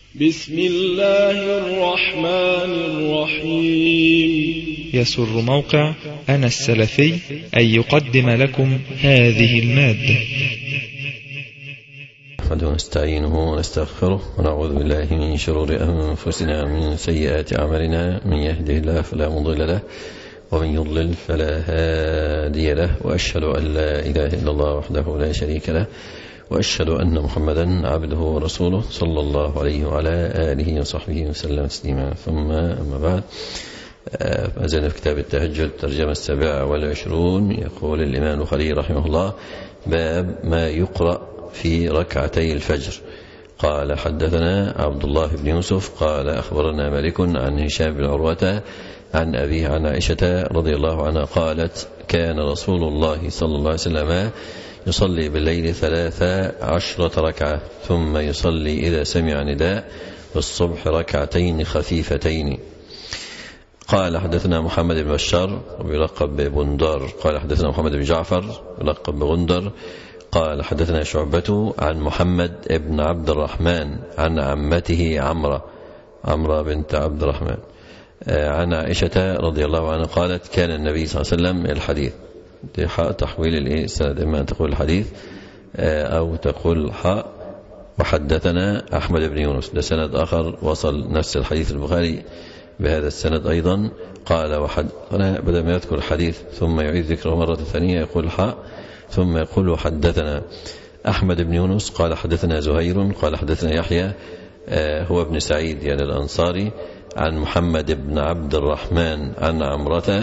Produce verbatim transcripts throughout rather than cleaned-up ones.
بسم الله الرحمن الرحيم. يسر موقع أنا السلفي أن يقدم لكم هذه المادة. نحمده ونستعينه ونستغفره ونعوذ بالله من شرور أنفسنا ومن سيئات أعمالنا، من يهده الله فلا مضل له ومن يضلل فلا هادي له، وأشهد أن لا إله إلا الله وحده لا شريك له، وأشهد أن محمدا عبده ورسوله صلى الله عليه وعلى آله وصحبه وسلم تسليما. ثم أما بعد، فأزلنا في كتاب التهجد ترجمة السابعة والعشرون. يقول الإمام البخاري رحمه الله: باب ما يقرأ في ركعتي الفجر. قال: حدثنا عبد الله بن يوسف قال: أخبرنا مالك عن هشام بن عروة عن أبيه عن عائشة رضي الله عنها قالت: كان رسول الله صلى الله عليه وسلم يصلي بالليل ثلاث عشرة ركعة، ثم يصلي إذا سمع نداء بالصبح ركعتين خفيفتين. قال: حدثنا محمد بن بشار ويلقب ببندار قال: حدثنا محمد بن جعفر يلقب بغندر قال: حدثنا شعبة عن محمد بن عبد الرحمن عن عمته عمرة عمرة بنت عبد الرحمن عن عائشة رضي الله عنها قالت: كان النبي صلى الله عليه وسلم الحديث دي حاء تحويل السند، إما أن تقول الحديث أو تقول حاء وحدثنا أحمد بن يونس. ده سند آخر وصل نفس الحديث البخاري بهذا السند أيضا. قال: وحدثنا، بدل ما يذكر الحديث ثم يعيد ذكره مرة ثانية يقول حاء ثم يقول وحدثنا أحمد بن يونس قال: حدثنا زهير قال: حدثنا يحيى هو ابن سعيد يعني الأنصاري عن محمد بن عبد الرحمن عن عمرة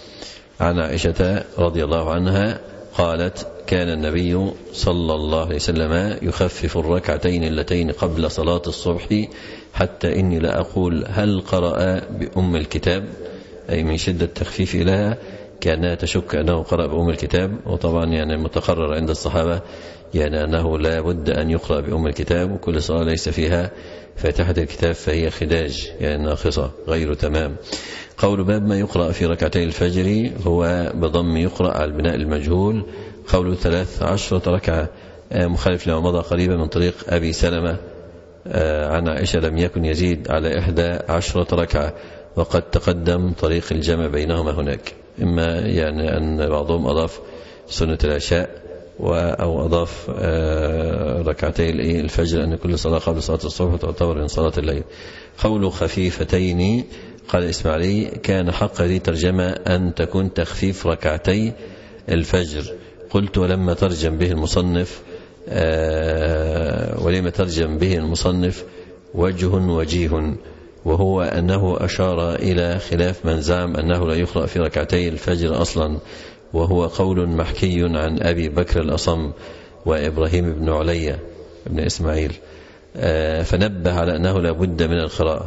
عن عائشة رضي الله عنها قالت: كان النبي صلى الله عليه وسلم يخفف الركعتين اللتين قبل صلاة الصبح حتى إني لا أقول هل قرأ بأم الكتاب، أي من شدة تخفيف لها كانها تشك أنه قرأ بأم الكتاب. وطبعا يعني المتقرر عند الصحابة يعني أنه لا بد أن يقرأ بأم الكتاب، وكل صلاة ليس فيها فاتحة الكتاب فهي خداج يعني ناقصة غير تمام. قول: باب ما يقرأ في ركعتي الفجر، هو بضم يقرأ على البناء المجهول. قول ثلاث عشرة ركعة مخالف لما مضى قريبا من طريق أبي سلمة عن عائشة لم يكن يزيد على إحدى عشرة ركعة، وقد تقدم طريق الجمع بينهما هناك. إما يعني أن بعضهم أضاف سنة العشاء أو أضاف ركعتي الفجر، أن كل صلاة قبل صلاة الصبح تعتبر من صلاة الليل. قول خفيفتين، قال إسماعيلي: كان حق هذه ترجمة أن تكون تخفيف ركعتي الفجر. قلت: ولما ترجم به المصنف ولما ترجم به المصنف وجه وجيه، وهو أنه أشار إلى خلاف من زعم أنه لا يقرأ في ركعتي الفجر أصلا، وهو قول محكي عن أبي بكر الأصم وإبراهيم بن عليا بن إسماعيل، فنبه على أنه لا بد من القراءة.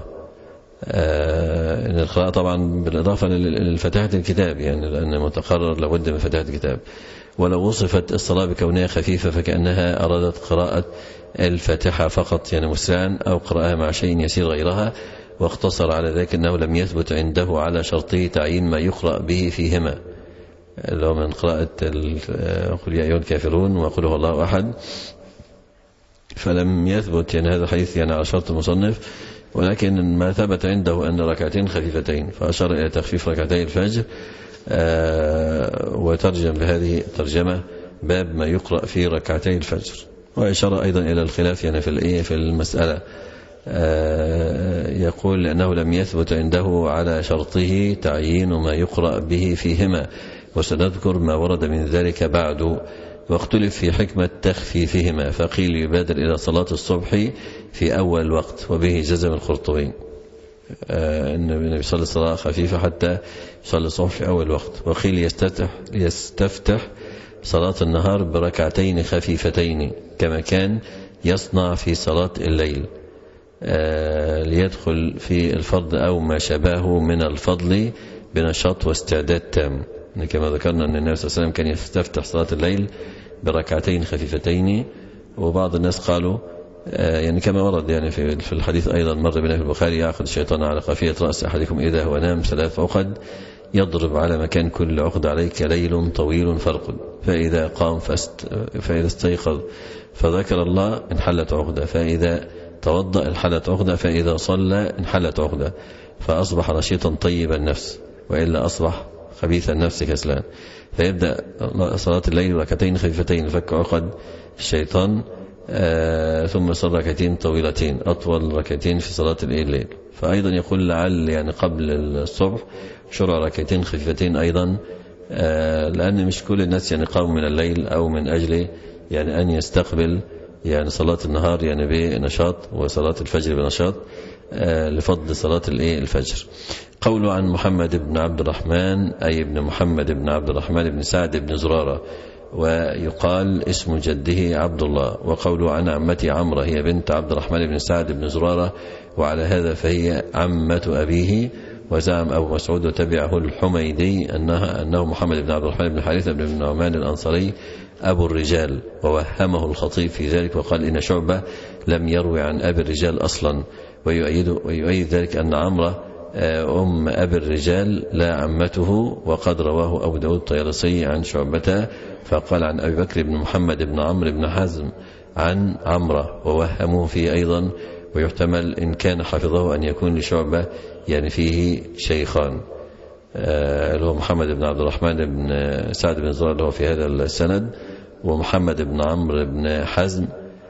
إن القراءة طبعا بالإضافة لفتحة الكتاب يعني لأن متقرر لابد من فتحة الكتاب. ولو وصفت الصلاة بكونها خفيفة فكأنها أرادت قراءة الفاتحة فقط يعني مسرعا، أو قراءة مع شيء يسير غيرها، واقتصر على ذلك أنه لم يثبت عنده على شرطه تعيين ما يقرأ به فيهما، اللي هو من قراءة قل يا أيها الكافرون وقل هو الله أحد، فلم يثبت يعني هذا الحديث يعني على شرط المصنف، ولكن ما ثبت عنده أن ركعتين خفيفتين، فأشار إلى تخفيف ركعتي الفجر. وترجم بهذه الترجمة باب ما يقرأ في ركعتي الفجر، وأشار أيضا إلى الخلاف يعني في في المسألة. يقول لأنه لم يثبت عنده على شرطه تعيين ما يقرأ به فيهما، وسنذكر ما ورد من ذلك بعد. واختلف في حكمة تخفيفهما، فقيل يبادر إلى صلاة الصبح في أول الوقت، وبه جزم القرطبي أن النبي صلى الصلاة خفيفة حتى يصلي الصبح في أول وقت. وقيل يستفتح, يستفتح صلاة النهار بركعتين خفيفتين كما كان يصنع في صلاة الليل ليدخل في الفضل أو ما شبهه من الفضل بنشاط واستعداد تام، كما ذكرنا أن النبي صلى الله عليه وسلم كان يستفتح صلاة الليل بركعتين خفيفتين. وبعض الناس قالوا يعني كما ورد يعني في الحديث أيضا مر بنا في البخاري: يعقد الشيطان على قافية رأس أحدكم إذا هو نام ثلاث عقد، يضرب على مكان كل عقد عليك ليل طويل فارقد، فإذا قام فاست فإذا استيقظ فذكر الله انحلت عقدة، فإذا توضأ انحلت عقدة، فإذا صلى انحلت عقدة، فأصبح نشيطا طيب النفس، وإلا أصبح خبيث النفس كسلان. فيبدأ صلاة الليل ركعتين خفيفتين لفك عقد الشيطان، آه ثم صلى ركعتين طويلتين، أطول ركعتين في صلاة الليل. فأيضا يقول لعل يعني قبل الصبح شرع ركعتين خفيفتين أيضا، آه لأن مش كل الناس يعني قاموا من الليل أو من أجل يعني أن يستقبل يعني صلاة النهار يعني بنشاط وصلاة الفجر بنشاط، آه لفضل صلاة الفجر. قوله عن محمد بن عبد الرحمن أي ابن محمد بن عبد الرحمن بن سعد بن زرارة، ويقال اسم جده عبد الله. وقوله عن عمتي عمرة هي بنت عبد الرحمن بن سعد بن زرارة، وعلى هذا فهي عمة أبيه. وزعم أبو مسعود وتبعه الحميدي أنها أنه محمد بن عبد الرحمن بن حارثة بن نعمان الأنصاري أبو الرجال، ووهمه الخطيب في ذلك وقال إن شعبة لم يروي عن أبي الرجال أصلا. ويؤيد, ويؤيد ذلك أن عمرة أم أبي الرجال لا عمته، وقد رواه أبو داود الطيالسي عن شعبة فقال عن أبي بكر بن محمد بن عمرو بن حزم عن عمرة، ووهموه فيه أيضا. ويحتمل إن كان حفظه أن يكون لشعبة يعني فيه شيخان، اللي هو محمد بن عبد الرحمن بن سعد بن زرارة اللي هو في هذا السند، ومحمد بن عمرو بن حزم،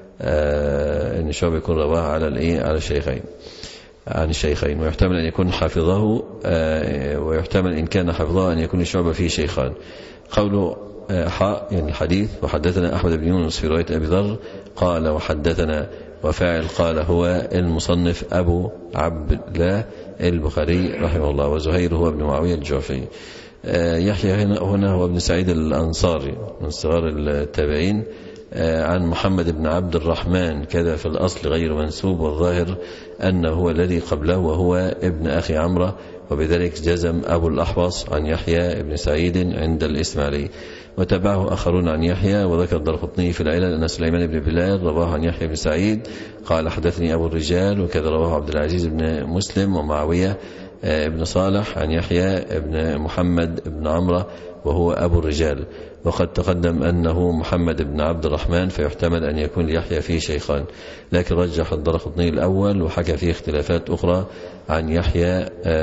إن شعبة يكون رواه على الإيه على الشيخين عن الشيخين. ويحتمل أن يكون حافظه، ويحتمل إن كان حافظه أن يكون الشعبة فيه شيخان. قوله حاء يعني الحديث. وحدثنا أحمد بن يونس في رواية أبي ذر قال وحدثنا، وفاعل قال هو المصنف أبو عبد الله البخاري رحمه الله. وزهير هو ابن معاوية الجعفي. يحيى هنا هو ابن سعيد الأنصاري من صغار التابعين، عن محمد بن عبد الرحمن كذا في الأصل غير منسوب، والظاهر أنه هو الذي قبله وهو ابن أخي عمرو، وبذلك جزم أبو الأحوص عن يحيى بن سعيد عند الإسماعيلي. وتبعه آخرون عن يحيى. وذكر الدارقطني في العلل أن سليمان بن بلال رواه عن يحيى بن سعيد قال حدثني أبو الرجال، وكذا رواه عبد العزيز بن مسلم ومعاوية ابن صالح عن يحيى بن محمد بن عمرو وهو أبو الرجال. وقد تقدم أنه محمد بن عبد الرحمن، فيحتمل أن يكون ليحيى فيه شيخان، لكن رجح الدارقطني الأول وحكى فيه اختلافات أخرى عن يحيى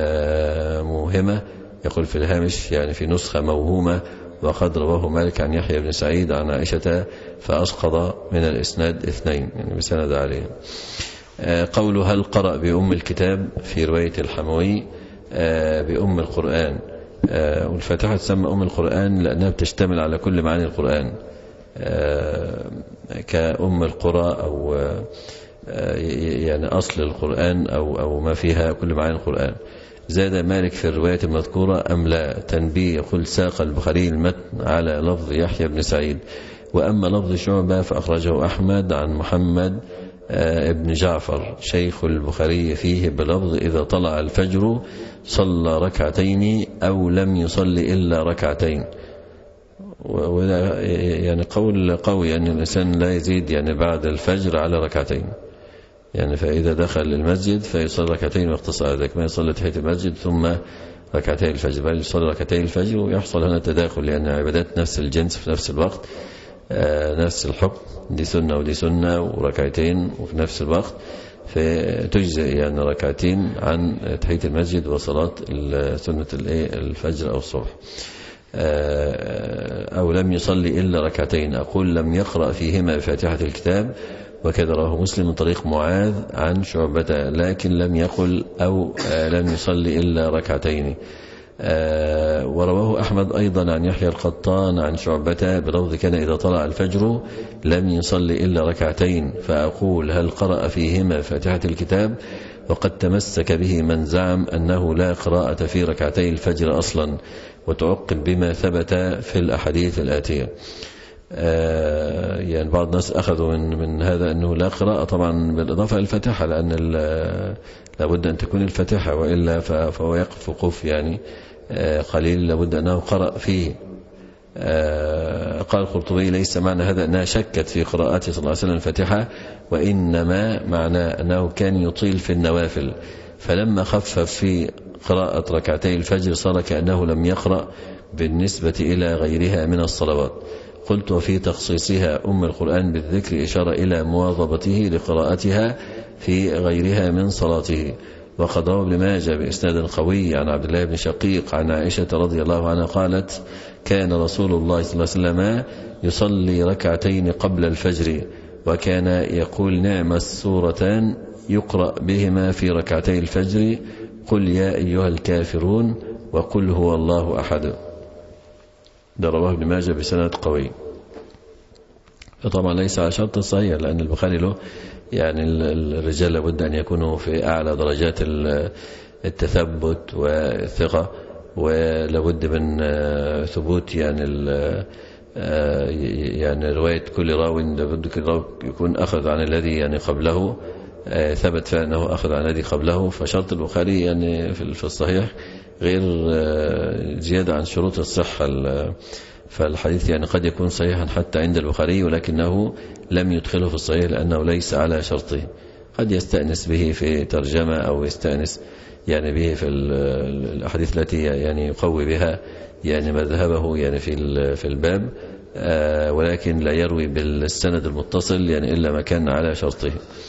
موهمة، يقول في الهامش يعني في نسخة موهومة. وقد رواه مالك عن يحيى بن سعيد عن عائشة فأسقط من الإسناد اثنين يعني بسند عليه. قوله هل قرأ بأم الكتاب في رواية الحموي بأم القرآن. والفاتحة تسمى أم القرآن لأنها بتشتمل على كل معاني القرآن كأم القرى أو يعني أصل القرآن أو أو ما فيها كل معاني القرآن. زاد مالك في الرواية المذكورة أم لا تنبيه. يقول ساق البخاري المتن على لفظ يحيى بن سعيد. وأما لفظ شعبة فأخرجه أحمد عن محمد ابن جعفر شيخ البخاري فيه بلفظ إذا طلع الفجر صلى ركعتين أو لم يصل إلا ركعتين. ولا يعني قول قوي أن الإنسان لا يزيد يعني بعد الفجر على ركعتين، يعني فإذا دخل المسجد فيصلي ركعتين واختصر ذلك، ما يصلي تحية المسجد ثم ركعتين الفجر، بل يصلي ركعتين الفجر. ويحصل هنا تداخل لأن عبادات نفس الجنس في نفس الوقت، نفس الحكم، دي سنة ودي سنة وركعتين وفي نفس الوقت، فتجزئ يعني ركعتين عن تحية المسجد وصلاة سنة الفجر أو الصبح. أو لم يصلي إلا ركعتين. أقول لم يقرأ فيهما بفاتحة الكتاب. وكذا رواه مسلم من طريق معاذ عن شعبة، لكن لم يقل أو لم يصلي إلا ركعتين. آه ورواه أحمد أيضا عن يحيى القطان عن شعبة بلفظ كان إذا طلع الفجر لم يصلي إلا ركعتين. فأقول هل قرأ فيهما فاتحة الكتاب؟ وقد تمسك به من زعم أنه لا قراءة في ركعتي الفجر أصلا، وتعقب بما ثبت في الأحاديث الآتية. آه يعني بعض الناس أخذوا من, من هذا أنه لا قراءة طبعا بالإضافة للفاتحة، لأن لابد أن تكون الفاتحة، وإلا فهو يقف وقوف يعني آه قليل لابد أنه قرأ فيه. آه قال القرطبي ليس معنى هذا أنها شكت في قراءته صلى الله عليه وسلم الفاتحة، وإنما معنى أنه كان يطيل في النوافل، فلما خفف في قراءة ركعتي الفجر صار كأنه لم يقرأ بالنسبة إلى غيرها من الصلوات. قلت وفي تخصيصها أم القرآن بالذكر إشارة إلى مواظبته لقراءتها في غيرها من صلاته. وقد روى ابن ماجه بإسناد قوي عن عبد الله بن شقيق عن عائشة رضي الله عنها قالت: كان رسول الله صلى الله عليه وسلم يصلي ركعتين قبل الفجر، وكان يقول: نعم السورتان يقرأ بهما في ركعتي الفجر، قل يا أيها الكافرون وقل هو الله أحد. ده رواه ابن ماجه بسند قوي. فطبعا ليس على شرط الصحيح، لأن البخاري له يعني الرجال لابد أن يكونوا في أعلى درجات التثبت والثقة، ولابد من ثبوت يعني يعني رواية كل راو لابد كل راو يكون أخذ عن الذي يعني قبله، ثبت فأنه أخذ عن الذي قبله. فشرط البخاري يعني في الصحيح غير زيادة عن شروط الصحة. فالحديث يعني قد يكون صحيحا حتى عند البخاري، ولكنه لم يدخله في الصحيح لأنه ليس على شرطه. قد يستأنس به في ترجمة أو يستأنس يعني به في الأحاديث التي يعني يقوي بها يعني مذهبه يعني في في الباب، ولكن لا يروي بالسند المتصل يعني إلا ما كان على شرطه.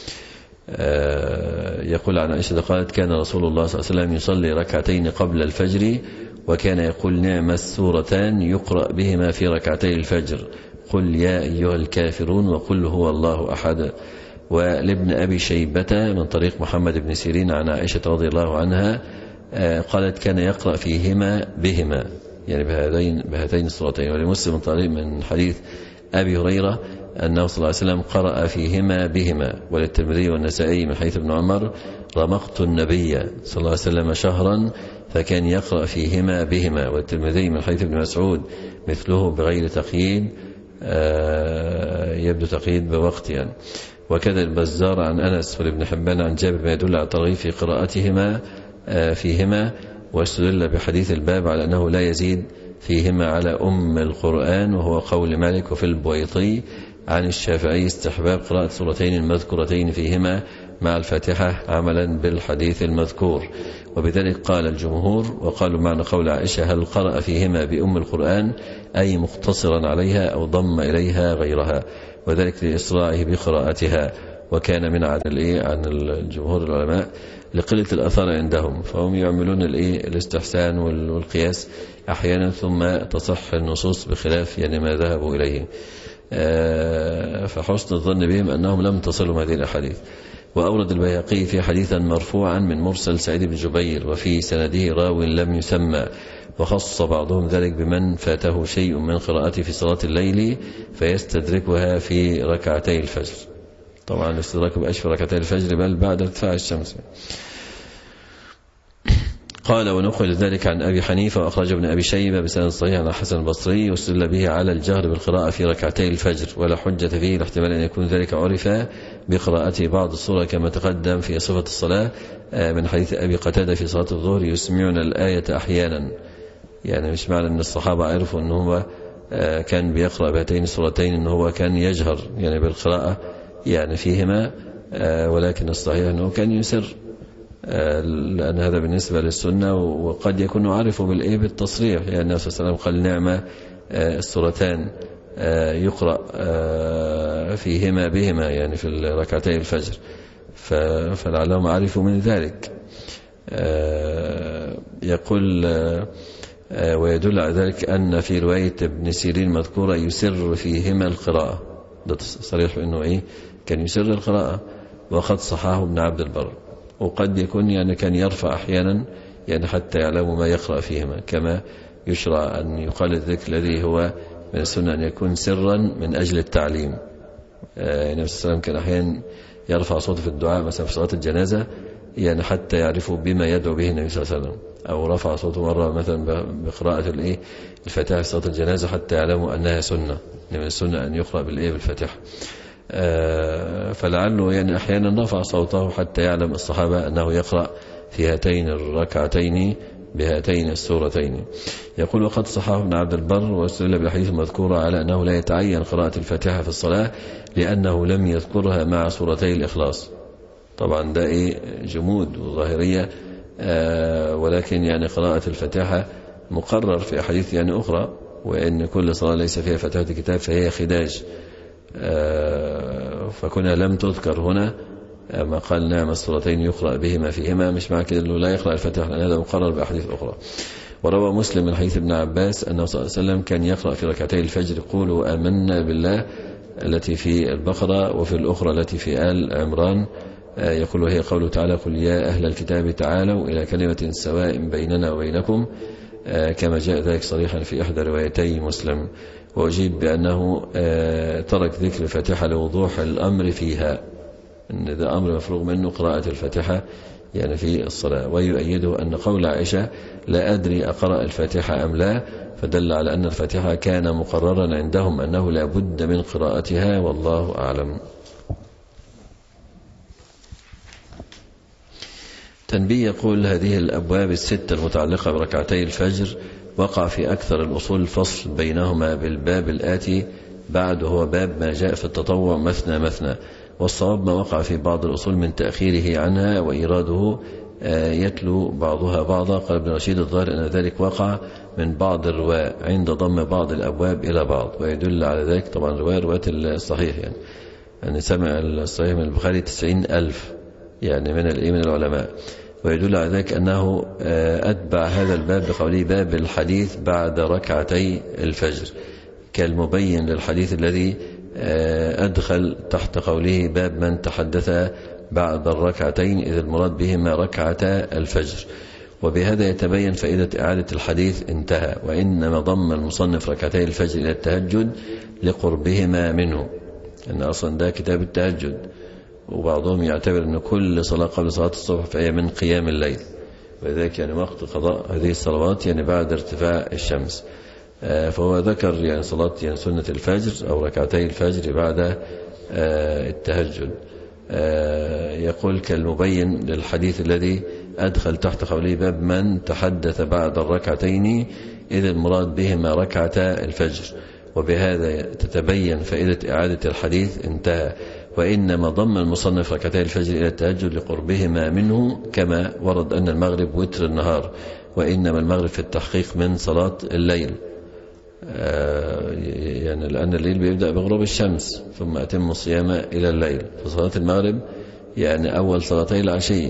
يقول عن عائشة قالت: كان رسول الله صلى الله عليه وسلم يصلي ركعتين قبل الفجر، وكان يقول: نعم السورتان يقرأ بهما في ركعتي الفجر، قل يا أيها الكافرون وقل هو الله أحد. ولابن أبي شيبة من طريق محمد بن سيرين عن عائشة رضي الله عنها قالت: كان يقرأ فيهما بهما يعني بهذين بهاتين السورتين. ولمسلم من طريق من حديث أبي هريرة أنه صلى الله عليه وسلم قرأ فيهما بهما. وللترمذي والنسائي من حديث ابن عمر: رمقت النبي صلى الله عليه وسلم شهرا فكان يقرأ فيهما بهما. والترمذي من حديث ابن مسعود مثله بغير تقييد، يبدو تقييد بوقت يعني. وكذا البزار عن أنس والابن حبان عن جابر ما يدل على الترغيب في قراءتهما فيهما، واستدل بحديث الباب على أنه لا يزيد فيهما على أم القرآن، وهو قول مالك. وفي البويطي عن الشافعي استحباب قراءة سورتين المذكورتين فيهما مع الفاتحة عملا بالحديث المذكور. وبذلك قال الجمهور، وقالوا معنى قول عائشة: هل قرأ فيهما بأم القرآن أي مقتصرا عليها أو ضم إليها غيرها، وذلك لإسراعه بقراءتها. وكان من عن عن الجمهور العلماء لقلة الأثار عندهم، فهم يعملون الاستحسان والقياس أحيانا ثم تصح النصوص بخلاف يعني ما ذهبوا إليه. فحسن الظن بهم أنهم لم تصلوا هذه الأحاديث. وأورد البيهقي في حديثا مرفوعا من مرسل سعيد بن جبير وفي سنده راو لم يسمى، وخص بعضهم ذلك بمن فاته شيء من قراءته في صلاة الليل فيستدركها في ركعتي الفجر. طبعا الاستدراك بأش في ركعتي الفجر بل بعد ارتفاع الشمس. قال: ونقل ذلك عن أبي حنيفة وأخرج ابن أبي شيبة بسند صحيح عن الحسن البصري، واستدل به على الجهر بالقراءة في ركعتي الفجر، ولا حجة فيه لاحتمال أن يكون ذلك عرف بقراءته بعض السورة كما تقدم في صفة الصلاة من حديث أبي قتادة في صلاة الظهر: يسمعون الآية أحيانا. يعني مش معنى أن الصحابة عرفوا أنه هو كان بيقرأ بهاتين السورتين أنه هو كان يجهر يعني بالقراءة يعني فيهما، ولكن الصحيح أنه كان يسر، لأن هذا بالنسبة للسنة. وقد يكون عارفوا بالإيه بالتصريح، يعني النبي صلى الله عليه وسلم قال: نعم السورتان يقرأ فيهما بهما يعني في ركعتي الفجر، فلعلهم عارفوا من ذلك. يقول: ويدل على ذلك أن في رواية ابن سيرين مذكورة يسر فيهما القراءة، ده صريح أنه إيه كان يسر القراءة، وقد صححه ابن عبد البر. وقد يكون يعني كان يرفع أحيانا يعني حتى يعلموا ما يقرأ فيهما، كما يشرع أن يقال الذكر الذي هو من السنة أن يكون سرا من أجل التعليم. النبي صلى الله عليه وسلم كان أحيانا يرفع صوته في الدعاء مثلا في صلاة الجنازة يعني حتى يعرفوا بما يدعو به النبي صلى الله عليه وسلم، أو رفع صوته مرة مثلا بقراءة الإيه الفاتحة في صلاة الجنازة حتى يعلموا أنها سنة، من السنة أن يقرأ بالإيه بالفاتحة. فلعله يعني أحيانا رفع صوته حتى يعلم الصحابة أنه يقرأ في هاتين الركعتين بهاتين السورتين. يقول: وقد صححه ابن عبد البر واستدل بالحديث المذكورة على أنه لا يتعين قراءة الفاتحة في الصلاة لأنه لم يذكرها مع سورتي الإخلاص. طبعا ده إيه جمود وظاهرية، آه ولكن يعني قراءة الفاتحة مقرر في أحاديث يعني أخرى، وإن كل صلاة ليس فيها فاتحة الكتاب فهي خداج، آه فكنا لم تذكر هنا ما قال نعم السورتين يقرأ بهما فيهما، مش مع كده أنه لا يقرأ الفاتحة، لأن هذا مقرر بأحاديث أخرى. وروى مسلم من حديث ابن عباس أنه صلى الله عليه وسلم كان يقرأ في ركعتي الفجر قولوا آمنا بالله التي في البقرة، وفي الأخرى التي في آل عمران يقول وهي قوله تعالى قل يا أهل الكتاب تعالوا إلى كلمة سواء بيننا وبينكم، كما جاء ذلك صريحا في إحدى روايتي مسلم. وأجيب بأنه ترك ذكر الفاتحة لوضوح الأمر فيها، أن ده أمر مفروغ منه قراءة الفاتحة يعني في الصلاة. ويؤيده أن قول عائشة لا أدري أقرأ الفاتحة أم لا، فدل على أن الفاتحة كان مقررا عندهم أنه لا بد من قراءتها، والله أعلم. تنبيه يقول هذه الأبواب الستة المتعلقة بركعتي الفجر وقع في أكثر الأصول الفصل بينهما بالباب الآتي بعد، هو باب ما جاء في التطوع مثنى مثنى، والصواب ما وقع في بعض الأصول من تأخيره عنها وإيراده يتلو بعضها بعضا. قال ابن رشيد الظاهر أن ذلك وقع من بعض الرواة عند ضم بعض الأبواب إلى بعض، ويدل على ذلك طبعا رواية رواية الصحيح، يعني أن سمع الصحيح من البخاري تسعين ألف يعني من من العلماء، ويدل على ذلك أنه أتبع هذا الباب بقوله باب الحديث بعد ركعتي الفجر، كالمبين للحديث الذي أدخل تحت قوله باب من تحدث بعد الركعتين، إذ المراد بهما ركعة الفجر. وبهذا يتبين فائدة إعادة الحديث انتهى. وإنما ضم المصنف ركعتي الفجر إلى التهجد لقربهما منه، أن أصلا ده كتاب التهجد، وبعضهم يعتبر أن كل صلاة قبل صلاة الصبح فهي من قيام الليل، ولذلك يعني وقت قضاء هذه الصلوات يعني بعد ارتفاع الشمس. فهو ذكر يعني صلاة يعني سنة الفجر أو ركعتي الفجر بعد التهجد. يقول كالمبين للحديث الذي أدخل تحت قوله باب من تحدث بعد الركعتين، إذ المراد بهما ركعة الفجر. وبهذا تتبين فائدة إعادة الحديث انتهى. وإنما ضم المصنف ركعتي الفجر إلى التهجد لقربهما منه، كما ورد أن المغرب وتر النهار، وإنما المغرب في التحقيق من صلاة الليل، يعني لأن الليل بيبدأ بغروب الشمس ثم أتم الصيام إلى الليل، فصلاة المغرب يعني أول صلاتي العشي،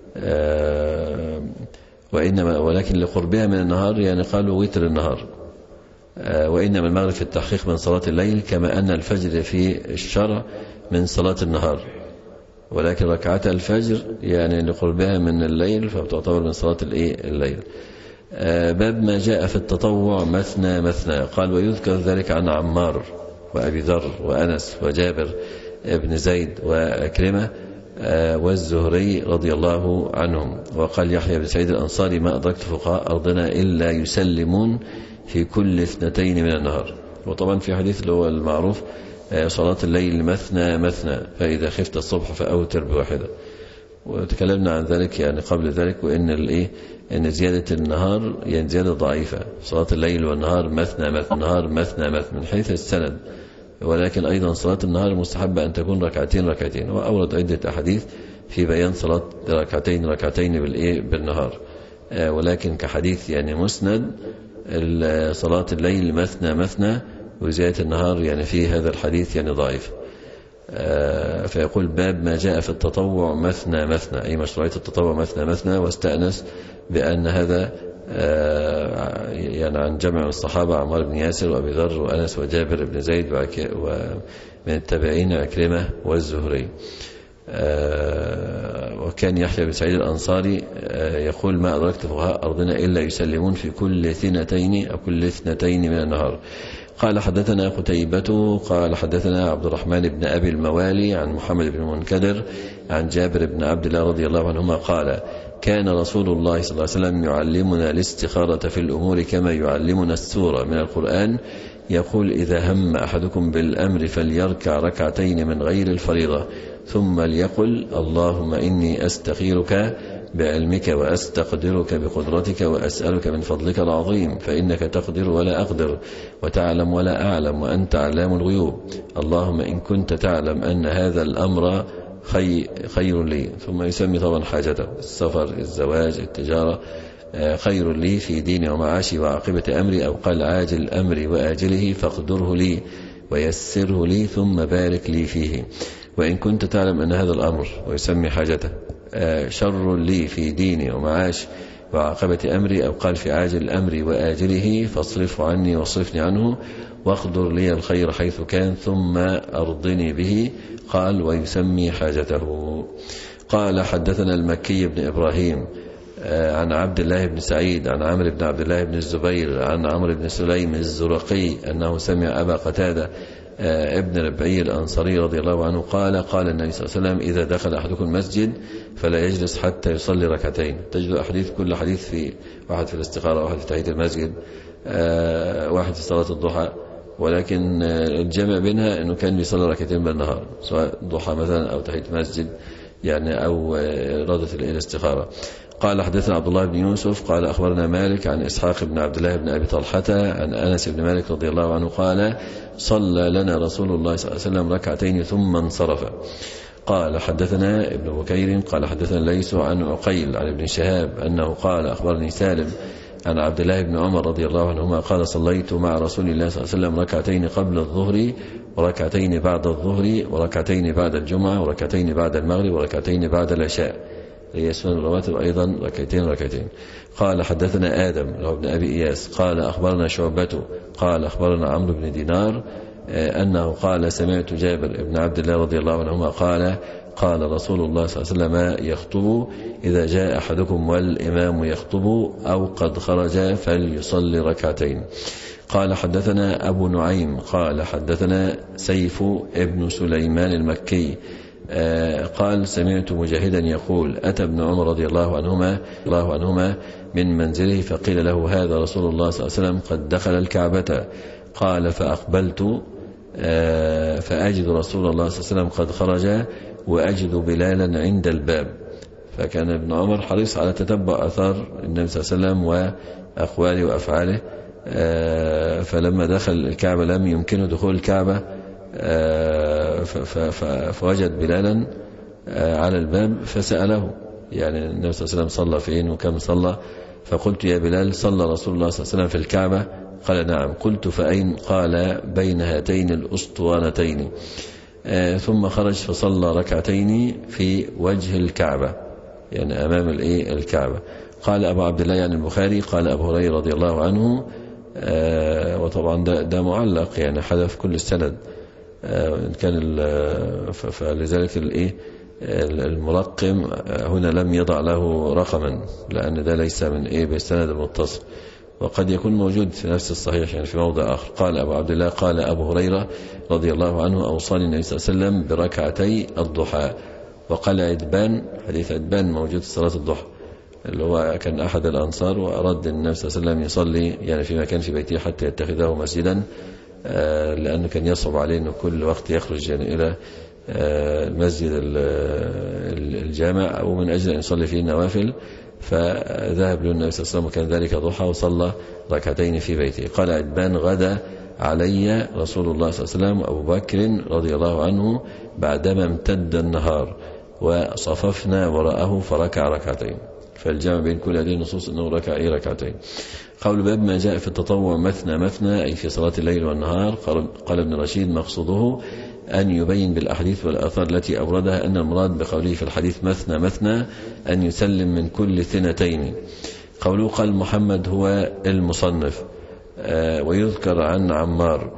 وإنما ولكن لقربها من النهار يعني قالوا وتر النهار. وإنما المغرب في التحقيق من صلاة الليل، كما أن الفجر في الشرع من صلاة النهار، ولكن ركعة الفجر يعني لقربها من الليل فبتعتبر من صلاة الليل. باب ما جاء في التطوع مثنى مثنى. قال ويذكر ذلك عن عمار وأبي ذر وأنس وجابر ابن زيد وأكرمة والزهري رضي الله عنهم. وقال يحيى بن سعيد الأنصاري ما أدركت فقهاء أرضنا إلا يسلمون في كل اثنتين من النهار. وطبعا في حديث اللي هو المعروف صلاة الليل مثنى مثنى، فإذا خفت الصبح فأوتر بواحدة، وتكلمنا عن ذلك يعني قبل ذلك، وإن الإيه إن زيادة النهار يعني زيادة ضعيفة، صلاة الليل والنهار مثنى مثنى، النهار مثنى مثنى من حيث السند، ولكن أيضا صلاة النهار مستحبة أن تكون ركعتين ركعتين. وأورد عدة أحاديث في بيان صلاة ركعتين ركعتين بالإيه بالنهار، ولكن كحديث يعني مسند صلاة الليل مثنى مثنى وزيادة النهار يعني في هذا الحديث يعني ضعيف. فيقول باب ما جاء في التطوع مثنى مثنى، أي مشروعية التطوع مثنى مثنى. واستأنس بأن هذا يعني عن جمع الصحابة عمار بن ياسر وأبي ذر وأنس وجابر بن زيد ومن التابعين عكرمة والزهري. وكان يحيى بن سعيد الأنصاري يقول ما أدركت فقهاء أرضنا إلا يسلمون في كل اثنتين أو كل اثنتين من النهار. قال حدثنا قتيبة قال حدثنا عبد الرحمن بن أبي الموالي عن محمد بن منكدر عن جابر بن عبد الله رضي الله عنهما قال كان رسول الله صلى الله عليه وسلم يعلمنا الاستخارة في الأمور كما يعلمنا السورة من القرآن. يقول إذا هم أحدكم بالأمر فليركع ركعتين من غير الفريضة، ثم ليقل اللهم إني أستخيرك بعلمك وأستقدرك بقدرتك وأسألك من فضلك العظيم، فإنك تقدر ولا أقدر وتعلم ولا أعلم وأنت علام الغيوب. اللهم إن كنت تعلم أن هذا الأمر خي خير لي، ثم يسمي طبعا حاجته، السفر، الزواج، التجارة، خير لي في ديني ومعاشي وعاقبة أمري، أو قال عاجل أمري وآجله، فاقدره لي ويسره لي ثم بارك لي فيه. وإن كنت تعلم أن هذا الأمر ويسمي حاجته شر لي في ديني ومعاش وعاقبة أمري، أو قال في عاجل الأمر وآجله، فاصرفه عني واصرفني عنه واقدر لي الخير حيث كان ثم أرضني به. قال ويسمي حاجته. قال حدثنا المكي بن إبراهيم عن عبد الله بن سعيد عن عمرو بن عبد الله بن الزبير عن عمرو بن سليم الزرقي أنه سمع أبا قتادة ابن ربعي الأنصاري رضي الله عنه قال قال النبي صلى الله عليه وسلم إذا دخل أحدكم المسجد فلا يجلس حتى يصلي ركعتين. تجد أحاديث، كل حديث في واحد في الاستخارة، واحد في تحية المسجد، واحد في صلاة الضحى، ولكن الجمع بينها أنه كان بيصلي ركعتين بالنهار، سواء ضحى مثلا أو تحية مسجد يعني، أو إرادة الاستخارة. قال حدثنا عبد الله بن يوسف قال أخبرنا مالك عن إسحاق بن عبد الله بن أبي طلحة عن أنس بن مالك رضي الله عنه قال صلى لنا رسول الله صلى الله عليه وسلم ركعتين ثم انصرف. قال حدثنا ابن بكير قال حدثنا ليس عن عقيل عن ابن شهاب أنه قال أخبرني سالم عن عبد الله بن عمر رضي الله عنهما قال صليت مع رسول الله صلى الله عليه وسلم ركعتين قبل الظهر وركعتين بعد الظهر وركعتين بعد الجمعة وركعتين بعد المغرب وركعتين بعد العشاء، هي سنن الرواتب أيضا ركعتين ركعتين. قال حدثنا آدم له ابن أبي إياس قال أخبرنا شعبة قال أخبرنا عمرو بن دينار أنه قال سمعت جابر بن عبد الله رضي الله عنهما قال قال رسول الله صلى الله عليه وسلم يخطب إذا جاء أحدكم والإمام يخطب أو قد خرج فليصلي ركعتين. قال حدثنا أبو نعيم قال حدثنا سيف ابن سليمان المكي قال سمعت مجاهدا يقول أتى ابن عمر رضي الله عنهما الله عنهما من منزله فقيل له هذا رسول الله صلى الله عليه وسلم قد دخل الكعبة. قال فأقبلت فأجد رسول الله صلى الله عليه وسلم قد خرج وأجد بلالا عند الباب. فكان ابن عمر حريص على تتبع أثار النبي صلى الله عليه وسلم وأقواله وأفعاله، فلما دخل الكعبة لم يمكنه دخول الكعبة فوجد بلالا على الباب فسأله، يعني النبي صلى الله عليه وسلم صلى فين وكم صلى؟ فقلت يا بلال صلى رسول الله صلى الله عليه وسلم في الكعبة؟ قال نعم. قلت فأين؟ قال بين هاتين الأسطوانتين. ثم خرج فصلى ركعتين في وجه الكعبة، يعني أمام الكعبة. قال أبو عبد الله يعني البخاري قال أبو هريرة رضي الله عنه، وطبعا ده, ده معلق يعني حذف كل السند، إن كان فلذلك الايه المرقم هنا لم يضع له رقما، لأن ده ليس من ايه بالسند المتصل، وقد يكون موجود في نفس الصحيح يعني في موضع آخر. قال أبو عبد الله قال أبو هريرة رضي الله عنه أوصاني النبي صلى الله عليه وسلم بركعتي الضحى. وقال عدبان، حديث عدبان موجود في صلاة الضحى، اللي هو كان أحد الأنصار وأراد النبي صلى الله عليه وسلم يصلي يعني في مكان في بيته حتى يتخذه مسجدا، لأنه كان يصعب عليه أنه كل وقت يخرج يعني إلى المسجد الجامع أو من أجل أن يصلي فيه النوافل، فذهب له النبي صلى الله عليه وسلم وكان ذلك ضحى وصلى ركعتين في بيته. قال عدبان غدا علي رسول الله صلى الله عليه وسلم وأبو بكر رضي الله عنه بعدما امتد النهار وصففنا وراءه فركع ركعتين. فالجمع بين كل هذه النصوص أنه ركع أي ركعتين. قول باب ما جاء في التطوع مثنى مثنى أي في صلاة الليل والنهار. قال ابن رشيد مقصوده أن يبين بالأحاديث والآثار التي أوردها أن المراد بقوله في الحديث مثنى مثنى أن يسلم من كل ثنتين. قوله قال محمد هو المصنف، ويذكر عن عمار،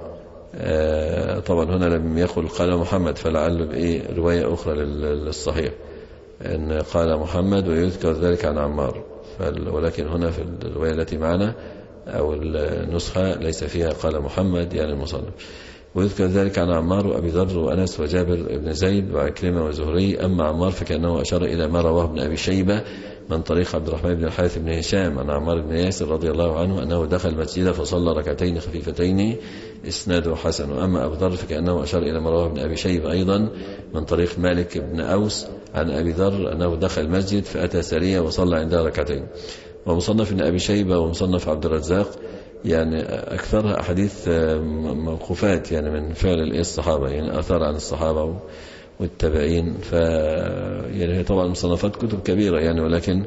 طبعا هنا لم يقل قال محمد فلعل بإيه رواية أخرى للصحيح أن قال محمد ويذكر ذلك عن عمار، ولكن هنا في الرواية التي معنا أو النسخة ليس فيها قال محمد يعني المصنف. ويذكر ذلك عن عمار وأبي ذر وأنس وجابر بن زيد وعكرمة وزهري. أما عمار فكأنه أشار إلى ما رواه ابن أبي شيبة من طريق عبد الرحمن بن الحارث بن هشام عن عمار بن ياسر رضي الله عنه أنه دخل المسجد فصلى ركعتين خفيفتين إسناده حسن. وأما أبو ذر فكأنه أشار إلى ما رواه ابن أبي شيبة أيضا من طريق مالك بن أوس عن أبي ذر أنه دخل المسجد فأتى سرية وصلى عندها ركعتين. ومصنف ابن أبي شيبة ومصنف عبد الرزاق يعني أكثرها أحاديث موقوفات يعني من فعل الصحابة، يعني أثار عن الصحابة والتابعين. ف يعني هي طبعا مصنفات كتب كبيرة يعني، ولكن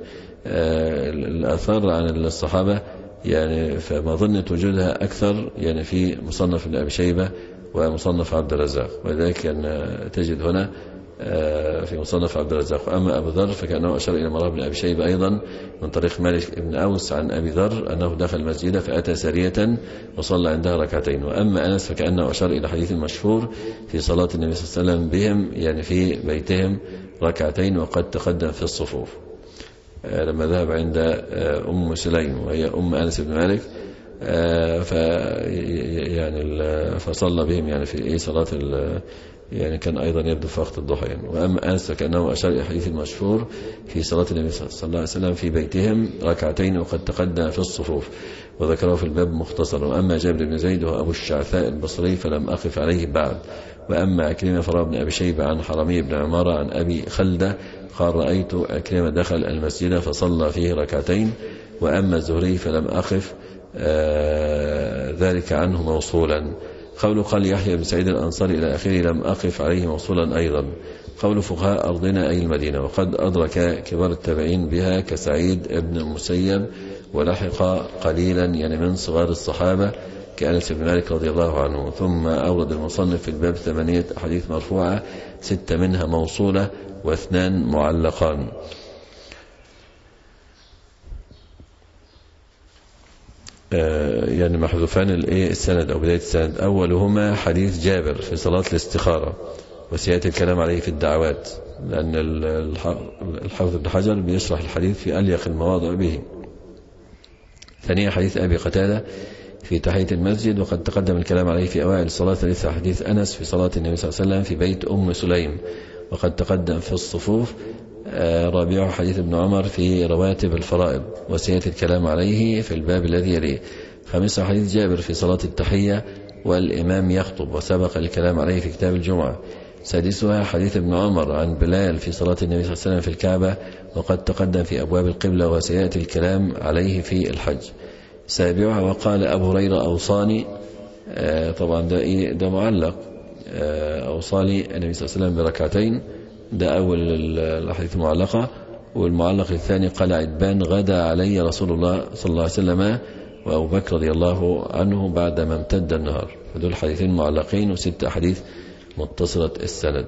الأثار عن الصحابة يعني فما ظنت وجودها أكثر يعني في مصنف ابن أبي شيبة ومصنف عبد الرزاق، ولذلك أن تجد هنا في مصنف عبد الرزاق. وأما أبو ذر فكأنه أشار إلى مراه بن أبي شيبة أيضا من طريق مالك بن أوس عن أبي ذر أنه دخل المسجد فأتى سارية وصلى عندها ركعتين. وأما أنس فكأنه أشار إلى حديث مشهور في صلاة النبي صلى الله عليه وسلم بهم، يعني في بيتهم ركعتين وقد تقدم في الصفوف، لما ذهب عند أم سليم وهي أم أنس بن مالك ف يعني فصلى بهم يعني في صلاة يعني كان أيضا يبدو في وقت الضحى يعني. وأما أنس فكأنه أشار إلى الحديث المشهور في صلاة النبي صلى الله عليه وسلم في بيتهم ركعتين وقد تقدم في الصفوف، وذكره في الباب مختصرا. وأما جابر بن زيد وهو أبو الشعثاء البصري فلم أقف عليه بعد. وأما أكرمة فرا بن أبي شيبة عن حرمي بن عمارة عن أبي خلدة قال رأيت أكرمة دخل المسجد فصلى فيه ركعتين. وأما الزهري فلم أقف آه ذلك عنه موصولا. قول قال يحيى بن سعيد الأنصاري إلى آخره لم أقف عليه موصولا أيضا. قول فقهاء أرضنا أي المدينة، وقد أدرك كبار التابعين بها كسعيد ابن المسيب، ولحق قليلا يعني من صغار الصحابة كأنس بن مالك رضي الله عنه. ثم أورد المصنف في الباب ثمانية أحاديث مرفوعة، ستة منها موصولة واثنان معلقان. يعني محذوفان السند أو بداية السند. أولهما حديث جابر في صلاة الاستخارة، وسيأتي الكلام عليه في الدعوات، لأن الحافظ ابن حجر بيشرح الحديث في أليق المواضع به. ثانيا حديث أبي قتادة في تحية المسجد، وقد تقدم الكلام عليه في أوائل الصلاة. ثالثا حديث أنس في صلاة النبي صلى الله عليه وسلم في بيت أم سليم، وقد تقدم في الصفوف. رابعه حديث ابن عمر في رواتب الفرائض، وسيأتي الكلام عليه في الباب الذي يليه. خامسا حديث جابر في صلاة التحية والإمام يخطب، وسبق الكلام عليه في كتاب الجمعة. سادسها حديث ابن عمر عن بلال في صلاة النبي صلى الله عليه وسلم في الكعبة، وقد تقدم في أبواب القبلة، وسيأتي الكلام عليه في الحج. سابعها وقال أبو هريرة أوصاني، آه طبعا ده, إيه ده معلق، آه أوصاني النبي صلى الله عليه وسلم بركعتين، ده أول الأحاديث المعلقة. والمعلق الثاني قال عتبان غدا علي رسول الله صلى الله عليه وسلم وأبو بكر رضي الله عنه بعد ما امتد النهار. فدول حديثين معلقين وست أحاديث متصلة السند.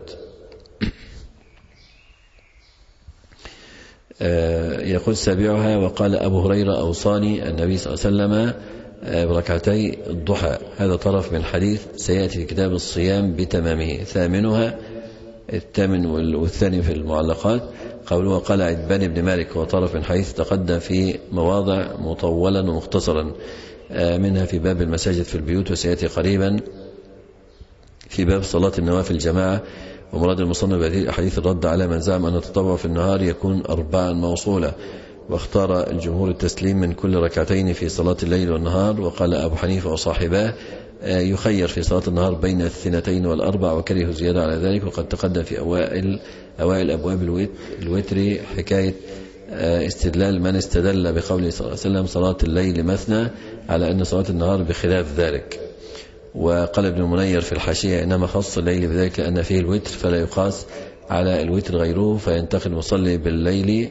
يقول سابعها وقال أبو هريرة أوصاني النبي صلى الله عليه وسلم بركعتي الضحى. هذا طرف من حديث سيأتي في كتاب الصيام بتمامه. ثامنها الثامن والثاني في المعلقات قوله وقال عتبان بن مالك، وطرف من حديث تقدم في مواضع مطولا ومختصرا، منها في باب المساجد في البيوت، وسيأتي قريبا في باب صلاة النوافل الجماعة. ومراد المصنف بهذه الأحاديث الرد على من زعم أن التطوع في النهار يكون أربعا موصولة، واختار الجمهور التسليم من كل ركعتين في صلاة الليل والنهار. وقال أبو حنيفة وصاحباه يخير في صلاة النهار بين الثنتين والأربع، وكره زيادة على ذلك. وقد تقدم في أوائل أوائل أبواب الوتر حكاية استدلال من استدل بقوله صلى الله عليه وسلم صلاة الليل مثنى على أن صلاة النهار بخلاف ذلك. وقال ابن المنير في الحاشية إنما خص الليل بذلك لأن فيه الوتر فلا يقاس على الوتر غيره، فينتقل المصلي بالليل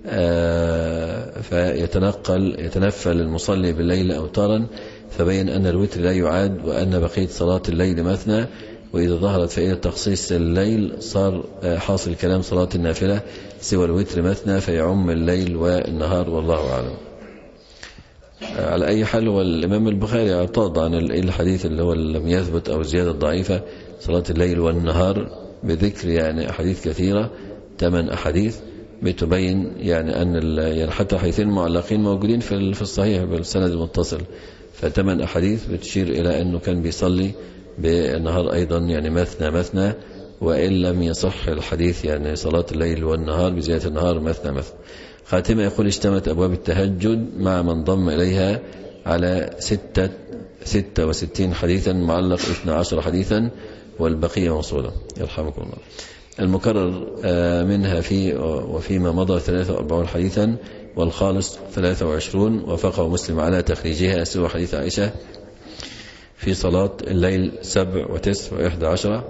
فيتنقل يتنفل المصلي بالليل أوتارا، فبين أن الوتر لا يعاد، وأن بقية صلاة الليل مثنى. وإذا ظهرت فائدة تخصيص الليل صار حاصل كلام صلاة النافلة سوى الوتر مثنى فيعم الليل والنهار، والله أعلم. على أي حال والإمام البخاري اعترض عن الحديث اللي هو لم يثبت أو زيادة ضعيفة صلاة الليل والنهار بذكر يعني أحاديث كثيرة، ثمان أحاديث بتبين يعني أن يعني حتى حديثين معلقين موجودين في في الصحيح بالسند المتصل، فثمان أحاديث بتشير إلى أنه كان بيصلي بالنهار أيضا يعني مثنى مثنى، وإن لم يصح الحديث يعني صلاة الليل والنهار بزيادة النهار مثنى مثنى. خاتمة يقول اشتمت أبواب التهجد مع من ضم إليها على ستة ستة وستين حديثا، معلق اثنى عشر حديثا، والبقية موصولة يرحمكم الله. المكرر منها في وفيما مضى ثلاثة وأربعون حديثا، والخالص ثلاثة وعشرون، وفقه مسلم على تخريجها سوى حديث عائشة في صلاة الليل سبع وتسع وإحدى عشرة،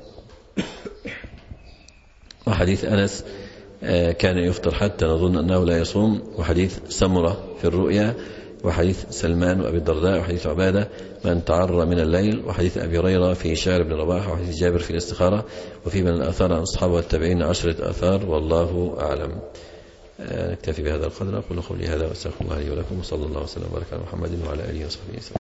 وحديث أنس كان يفطر حتى نظن أنه لا يصوم، وحديث سمرة في الرؤيا وحديث سلمان وأبي الدرداء وحديث عبادة من تعرى من الليل وحديث أبي هريرة في شعر بن رباح وحديث جابر في الاستخارة وفي من الآثار عن أصحابه والتابعين عشرة آثار والله أعلم. نكتفي بهذا القدر. أقول قولي هذا وأستغفر الله لي ولكم وصلى الله وسلم وبارك على محمد وعلى آله وصحبه وسلم.